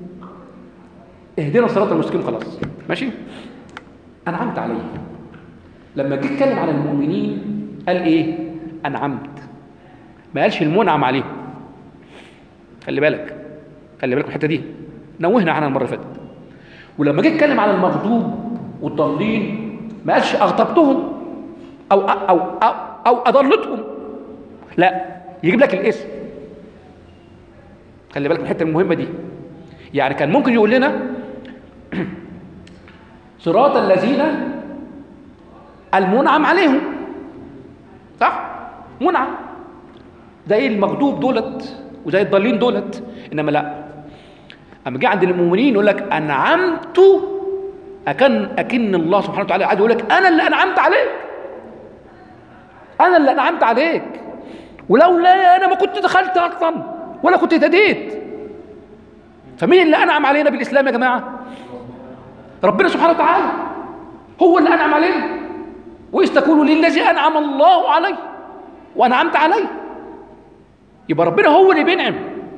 اهدنا الصراط المستقيم. خلاص ماشي. انعمت عليهم، لما جه يتكلم على المؤمنين قال ايه؟ انعمت، ما قالش المنعم عليهم. خلي بالك خلي بالك من الحته دي، نوهنا عنها المره اللي فاتت. ولما جه يتكلم على المغضوب والضالين ما قالش اغضبتهم او او او, أو اضلتهم، لا، يجيب لك الاسم. خلي بالك من الحته المهمه دي. يعني كان ممكن يقول لنا صراط الذين المنعم عليهم، صح؟ منعم زي المغضوب دولت وزي الضالين دولت. انما لا، اما جه عند المؤمنين يقول لك انعمت، اكن اكن الله سبحانه وتعالى قاعد يقول لك انا اللي انعمت عليك، انا اللي انعمت عليك، ولولا انا ما كنت دخلت اصلا ولا كنت اهتديت. فمين اللي انعم علينا بالاسلام يا جماعه؟ ربنا سبحانه وتعالى هو اللي انعم علينا. واذ تقول للذي انعم الله عليه وانعمت عليه، يبقى ربنا هو اللي بينعم.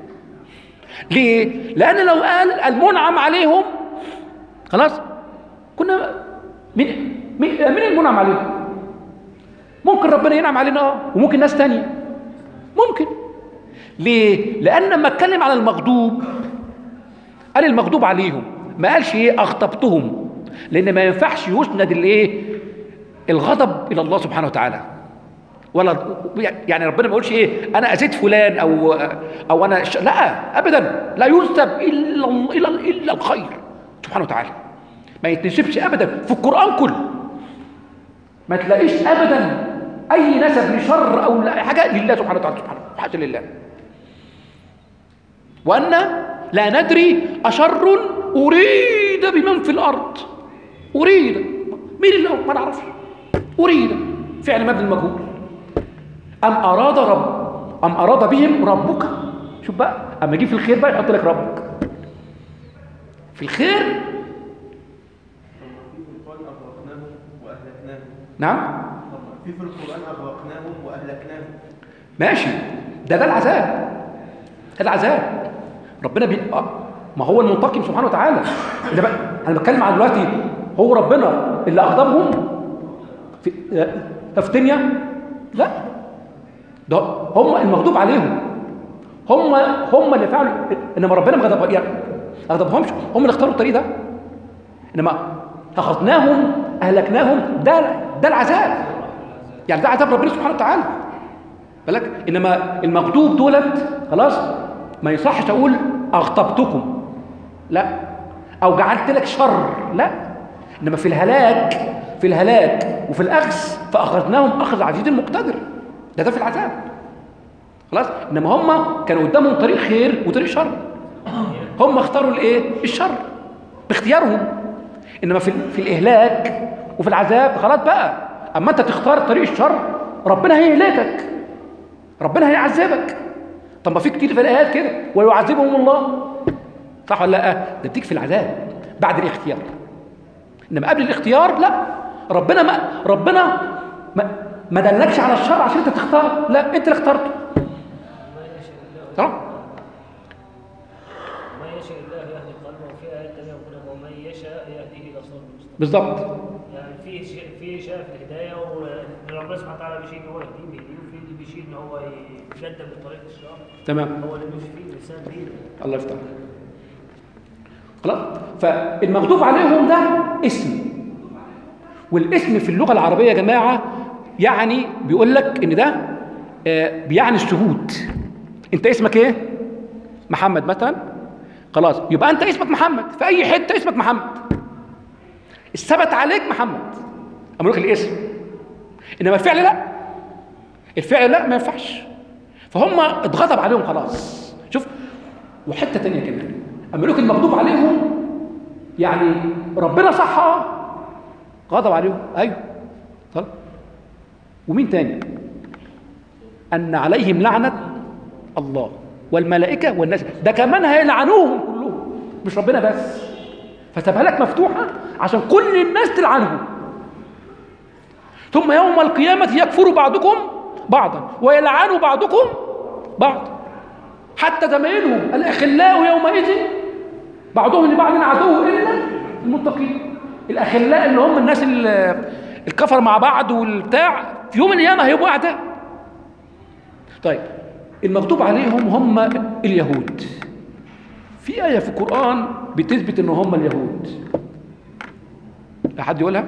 ليه؟ لان لو قال المنعم عليهم خلاص كنا من من المنعم عليهم. ممكن ربنا ينعم علينا اه، وممكن ناس تانية ممكن. ليه؟ لان لما اتكلم على المغضوب قال المغضوب عليهم، ما قالش ايه اغضبتهم، لان ما ينفعش يسند الايه؟ الغضب الى الله سبحانه وتعالى. ولا يعني ربنا ما يقولش ايه انا اذيت فلان او او انا ش... لا ابدا، لا ينسب الا الا الا الخير سبحانه وتعالى. ما يتنسبش ابدا في القران كله، ما تلاقيش ابدا اي نسب لشر او حاجه لله سبحانه وتعالى، سبحانه حاشا لله. وان لا ندري اشر اريد بمن في الارض. اريد مين اللي ما نعرفش، اريد فعل مبني المجهول. أم أراد رب أم أراد بهم ربك. شوف بقى، أما يجي في الخير بقى يحط لك ربك في الخير. في القرآن أغرقناهم وأهلكناهم. نعم، في في القرآن أغرقناهم وأهلكناهم. ماشي، ده ده العذاب، ده العذاب. ربنا بي... آه. ما هو المنتقم سبحانه وتعالى. ده بقى انا بتكلم عن دلوقتي، هو ربنا اللي اغضبهم في في دنيا؟ لا، ده هم المغضوب عليهم، هم هم اللي فعلوا. انما ربنا ما غضب يعني اغضبهمش، هم اللي اختاروا الطريق ده. انما اخذناهم اهلكناهم، ده ده العذاب، يعني ده عذاب ربنا سبحانه وتعالى بالك. انما المغضوب دولت خلاص ما يصحش اقول اغضبتكم، لا، او جعلت لك شر، لا. انما في الهلاك في الهلاك وفي الاخذ فاخذناهم اخذ عزيز مقتدر، ده ده في العذاب خلاص. انما هم كانوا قدامهم طريق خير وطريق شر، هم اختاروا الايه؟ الشر باختيارهم. انما في في الاهلاك وفي العذاب خلاص بقى، اما انت تختار طريق الشر ربنا هيهلكك، ربنا هيعذبك. طب ما في كتير في الايات كده، ويعذبهم الله، صح ولا لا؟ ده بتيجي في العذاب بعد الاختيار. انما قبل الاختيار لا، ربنا ما ربنا ما, ما دلكش على الشر عشان انت تختار، لا، انت اللي اخترته. تمام؟ ومن يشاء الله يهدي قلبه، وفي آية تانية يقول ومن يشاء يهديه إلى صراط مستقيم. بالظبط. يعني في شيء في شيء في الهداية، وربنا سبحانه وتعالى بيشيء إن هو يهديه بيهديه، وفي اللي بيشيء إن هو يقدم لطريق الشر. تمام، هو اللي مش فيه الإنسان بيه. الله يفتح خلاص. فالمغضوب عليهم ده اسم، والاسم في اللغة العربية يا جماعة يعني بيقول لك ان ده آه بيعني الشهود. انت اسمك ايه؟ محمد مثلا، خلاص يبقى انت اسمك محمد، في اي حتة اسمك محمد، الثبت عليك محمد، امرك الاسم. انما الفعل لا، الفعل لا ما ينفعش. فهم اتغضب عليهم خلاص. شوف، وحتة تانية كمان، امرك المغضوب عليهم يعني ربنا صح غضب عليهم، ايوه طيب. ومين تاني؟ ان عليهم لعنة الله والملائكة والناس، ده كمان هيلعنوهم كلهم مش ربنا بس. فسابها لك مفتوحة عشان كل الناس تلعنهم. ثم يوم القيامة يكفر بعضكم بعضا ويلعن بعضكم بعض، حتى زمايلهم الأخلاء يومئذ بعضهم لبعض عدو إلا المتقين. الأخلاء اللي هم الناس الكفر مع بعض والبتاع في يوم القيامة هيبقوا أعداء. طيب، المغضوب عليهم هم اليهود. في آية في القرآن بتثبت إن هم اليهود، أحد يقولها؟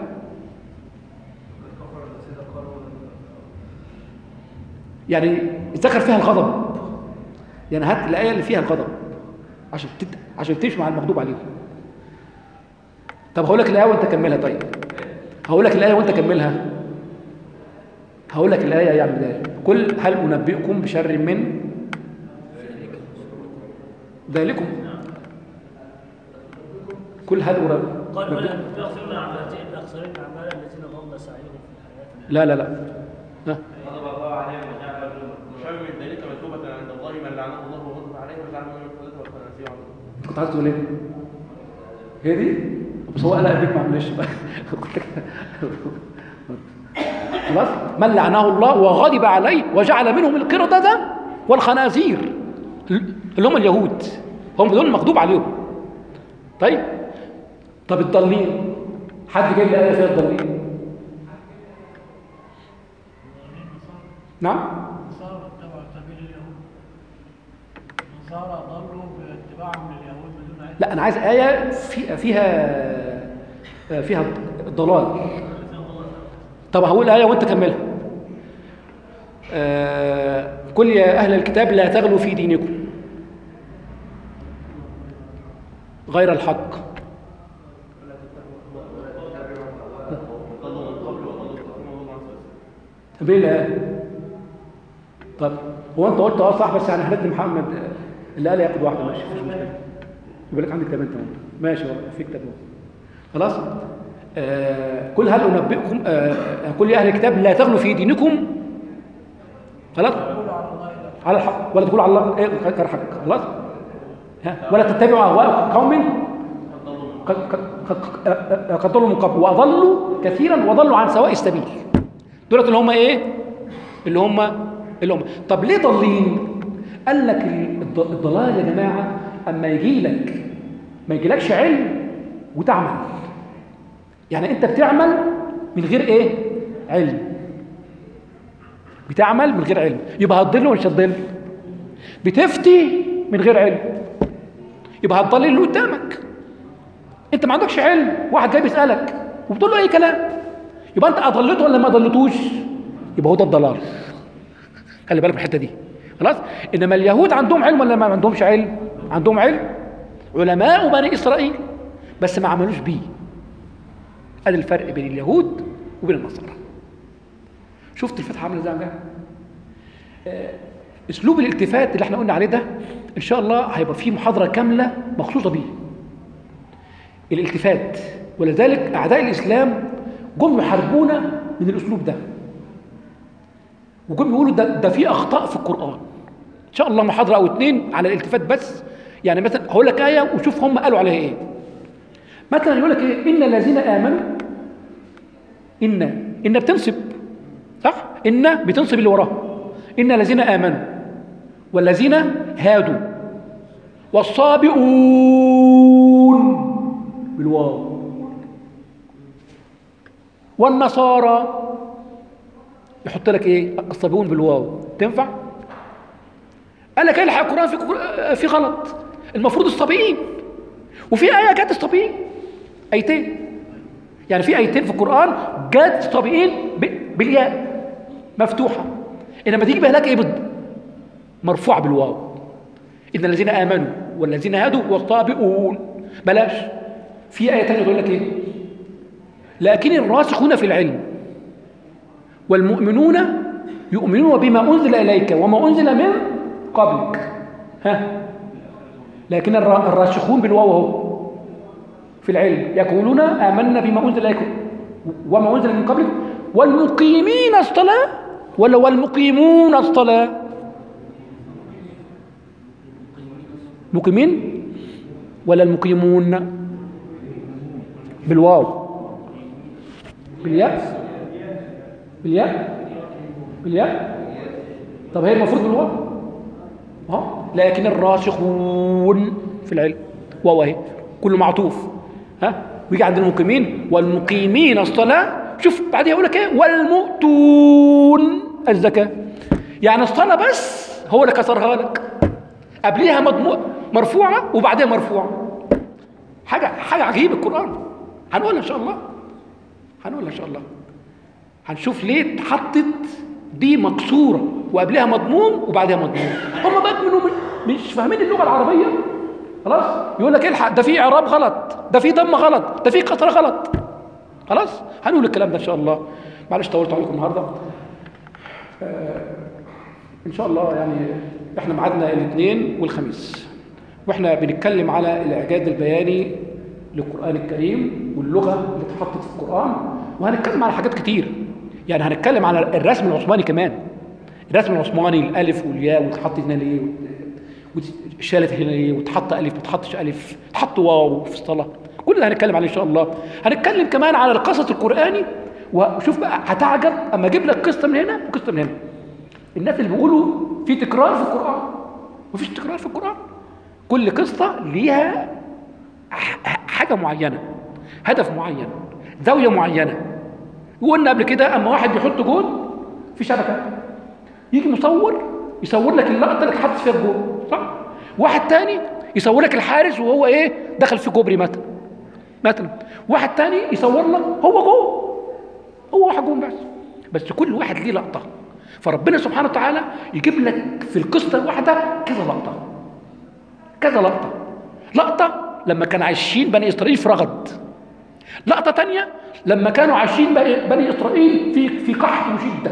يعني ذكر فيها الغضب، يعني هات الآية اللي فيها الغضب عشان تت... عشان تمشي مع المغضوب عليهم. طب هقول لك الآية وأنت كملها. طيب هقول لك الآية وأنت كملها. هقول لك الآية يعني بداية، قل هل أنبئكم بشر من ذلكم؟ قل هل أنبئكم قال ولا تغفرون عن الأخسرين أعمالا الذين ضل سعيهم في الحياة. لا لا لا ها. غضب الله عليهم وجعل شر من ذلك مثوبة عند الله من لعنه الله وغضب عليه وجعل منهم الخلة والخنازير عبدا. كنت عايز تقول ايه؟ هي دي؟ بس هو قلق بيك معلش بقى. خلاص، من لعنه الله وغضب عليه وجعل منهم القردة والخنازير اللي هم اليهود، هم دول المغضوب عليهم. طيب، طب الضالين، حد جايب لي آية فيها الضالين؟ نعم؟ النصارى اتبعوا سبيل اليهود. النصارى ضلوا باتباعهم لليهود بدون علم. لا، أنا عايز آية في فيها فيها ضلال. طب هقول آية وأنت كملها. آه قل يا أهل الكتاب لا تغلوا في دينكم غير الحق. بلا. طب هو انت قلت اه صح، بس يعني هندي محمد اللي قال ياخد واحده، ماشي مفيش مشكله. يقول لك عندك كمان تمام، ماشي في كتاب خلاص. آه قل هل انبئكم آه قل يا اهل الكتاب لا تغلوا في دينكم خلاص يقولوا على الله إلا على الحق، ولا تقول على الله ايه غير حق. خلاص ها، ولا تتبعوا اهواء قوم قد قد- قد ضلوا من قبل واضلوا كثيرا وضلوا عن سواء السبيل. دولت اللي هم ايه؟ اللي هم اللي هم طب ليه ضالين؟ قال لك الض- الضلال يا جماعه اما يجي لك ما يجيلكش علم وتعمل. يعني انت بتعمل من غير ايه؟ علم. بتعمل من غير علم، يبقى هتضل ولا مش هتضل؟ بتفتي من غير علم، يبقى هتضل اللي قدامك. انت ما عندكش علم، واحد جاي بيسالك وبتقول له اي كلام، يبقى انت اضلته ولا ما ضلتوش؟ يبقى هو ده الضلال. خلي بالك من الحته دي. خلاص. انما اليهود عندهم علم ولا ما عندهمش علم؟ عندهم علم، علماء بني اسرائيل، بس ما عملوش بيه. ادي الفرق بين اليهود وبين النصارى. شفت الفتحه عامله ازاي يا جماعه؟ آه، اسلوب الالتفات اللي احنا قلنا عليه ده ان شاء الله هيبقى فيه محاضره كامله مخصوصه بيه. الالتفات، ولذلك اعداء الاسلام جم يحاربونا من الاسلوب ده، وجم يقولوا ده ده في اخطاء في القران. ان شاء الله محاضره او اتنين على الالتفات بس. يعني مثلا هقول لك ايه وشوف هم قالوا عليها ايه. مثلا يقول لك ايه؟ ان الذين امنوا، ان ان بتنصب، صح؟ ان بتنصب اللي وراها. ان الذين امنوا والذين هادوا والصابئون بالواو والنصارى، يحط لك ايه؟ الصابئون بالواو. تنفع؟ قال لك الحق القران في في غلط، المفروض الصابئين، وفي ايه جت الصابئين، ايتين. يعني في ايتين في القران جت الصابئين بالياء مفتوحه، انما تيجي بهلاك ايه؟ مرفوعه بالواو. ان الذين امنوا والذين هادوا والصابئون. بلاش. في ايه ثانيه تقول لك ايه؟ لكن الراسخون في العلم والمؤمنون يؤمنون بما انزل اليك وما انزل من قبلك. ها، لكن الراسخون بالواو اهو في العلم يقولون آمنا بما أنزل إليكم وما أنزل من قبلكم والمقيمين الصلاة، ولا والمقيمون الصلاة؟ مقيمين ولا المقيمون؟ بالواو بالياء بالياء بالياء. طب هي المفروض بالواو ها، لكن الراسخون في العلم واو اهي كله معطوف. ها، ويجي عند المقيمين والمقيمين الصلاة، شوف بعدها يقول لك ايه؟ والمؤتون الزكاة. يعني الصلاة بس هو اللي كسرها لك، قبليها مضموع مرفوعة وبعدها مرفوعة. حاجة حاجة عجيبة القرآن. هنقولها إن شاء الله، هنقولها إن شاء الله. هنشوف ليه اتحطت دي مكسورة وقبلها مضموم وبعدها مضموم. هم بقى منهم مش فاهمين اللغة العربية. خلاص، يقول لك الحق ده في إعراب غلط، ده في ضم غلط، ده في كسرة غلط. خلاص، هنقول الكلام ده إن شاء الله. معلش طولت عليكم النهارده. آه إن شاء الله. يعني إحنا ميعادنا الاثنين والخميس، وإحنا بنتكلم على الإعجاز البياني للقرآن الكريم واللغة اللي اتحطت في القرآن، وهنتكلم على حاجات كتير. يعني هنتكلم على الرسم العثماني كمان. الرسم العثماني الألف والياء وتحط هنا ليه وشالت هنا ليه وتحط ألف ما تحطش ألف، تحط واو في الصلاة. كل ده هنتكلم عليه إن شاء الله. هنتكلم كمان على القصص القرآني، وشوف بقى هتعجب أما أجيب لك قصة من هنا وقصة من هنا. الناس اللي بيقولوا في تكرار في القرآن، مفيش تكرار في القرآن. كل قصة ليها حاجة معينة، هدف معين، زاوية معينة. وقلنا قبل كده أما واحد بيحط جول في شبكة، يجي مصور يصور لك اللقطة اللي اتحط فيها الجول، صح؟ واحد تاني يصور لك الحارس وهو ايه؟ دخل في كوبري مثلا مثلا. واحد تاني يصور لك هو جول، هو واحد جول بس بس كل واحد ليه لقطة. فربنا سبحانه وتعالى يجيب لك في القصة الواحدة كذا لقطة، كذا لقطة. لقطة لما كان عايشين بني إسرائيل في رغد، لقطة تانية لما كانوا عايشين بني إسرائيل في في قحط وشدة.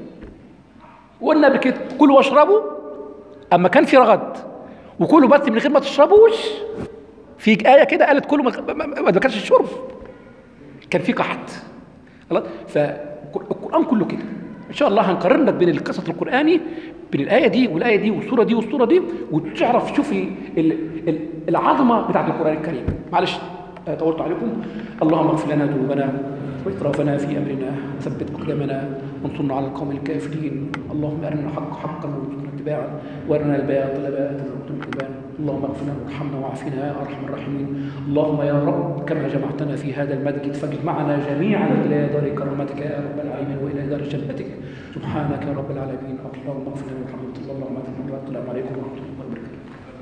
وقلنا بكده كلوا واشربوا أما كان في رغد، وكلوا بس من غير ما تشربوش. في آية كده قالت كلوا ما كانش الشرب، كان في قحط. خلاص، فالقرآن كله كده. ان شاء الله هنقارن لك بين القصص القراني، بين الايه دي والايه دي والسوره دي والسوره دي، وتعرف تشوف ال- ال- ال- العظمه بتاعت القران الكريم. معلش آه، طولت عليكم. اللهم اغفر لنا ذنوبنا واسرافنا في امرنا وثبت اقدامنا وانصرنا على القوم الكافرين. اللهم ارنا الحق حقا وارزقنا اتباعه وارنا الباطل باطلا وارزقنا اجتنابه. اللهم اغفر لنا وارحمنا وعافنا يا ارحم الراحمين. اللهم يا رب كما جمعتنا في هذا المسجد فاجمعنا جميعا الى دار كرامتك يا رب العالمين والى دار جنتك. سبحانك يا رب العالمين. اللهم اغفر لنا وارحمنا. اللهم السلام عليكم ورحمه الله وبركاته.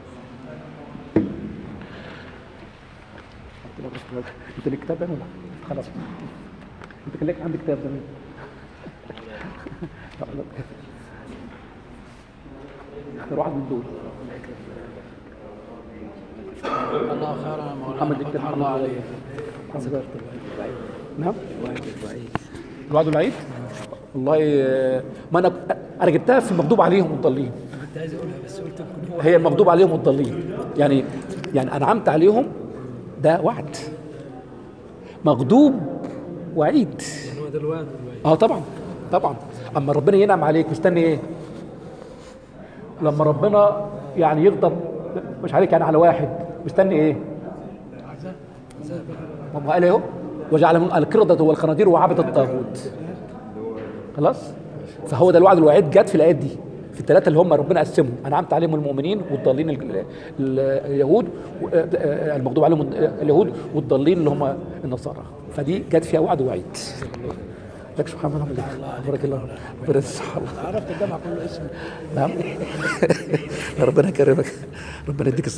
انت ليك كتاب ولا خلاص؟ انت كان لك عندك كتاب زمان. اختار واحد من دول. الله خيرا مولانا. محمد فتح يكتب الله عليه. نعم. الوعد والعيد. والله آه، ما انا انا جبتها في المغضوب عليهم والضالين. كنت عايز اقولها بس قلت ممكن هو هي المغضوب عليهم والضالين، يعني يعني انعمت عليهم، ده وعد مغضوب وعيد. هو ده الوعد والوعيد. اه طبعا طبعا. اما ربنا ينعم عليك مستني ايه؟ لما ربنا يعني يغضب مش عليك يعني على واحد مستني ايه؟ عذاب عذاب. ما هو قال اهو وجعل من القردة والخنازير وعبد الطاغوت. خلاص. فهو ده الوعد والوعيد جت في الايات دي، في الثلاثه اللي هم ربنا قسمهم انعمت عليهم المؤمنين والضالين ال- ال- اليهود و- آه، المغضوب عليهم اليهود والضالين اللي هم النصارى. فدي جت فيها وعد ووعيد. لك سبحان الله بارك الله ربنا يسعدك. عرفت الجامعه كله اسم. نعم. ربنا يكرمك، ربنا يديك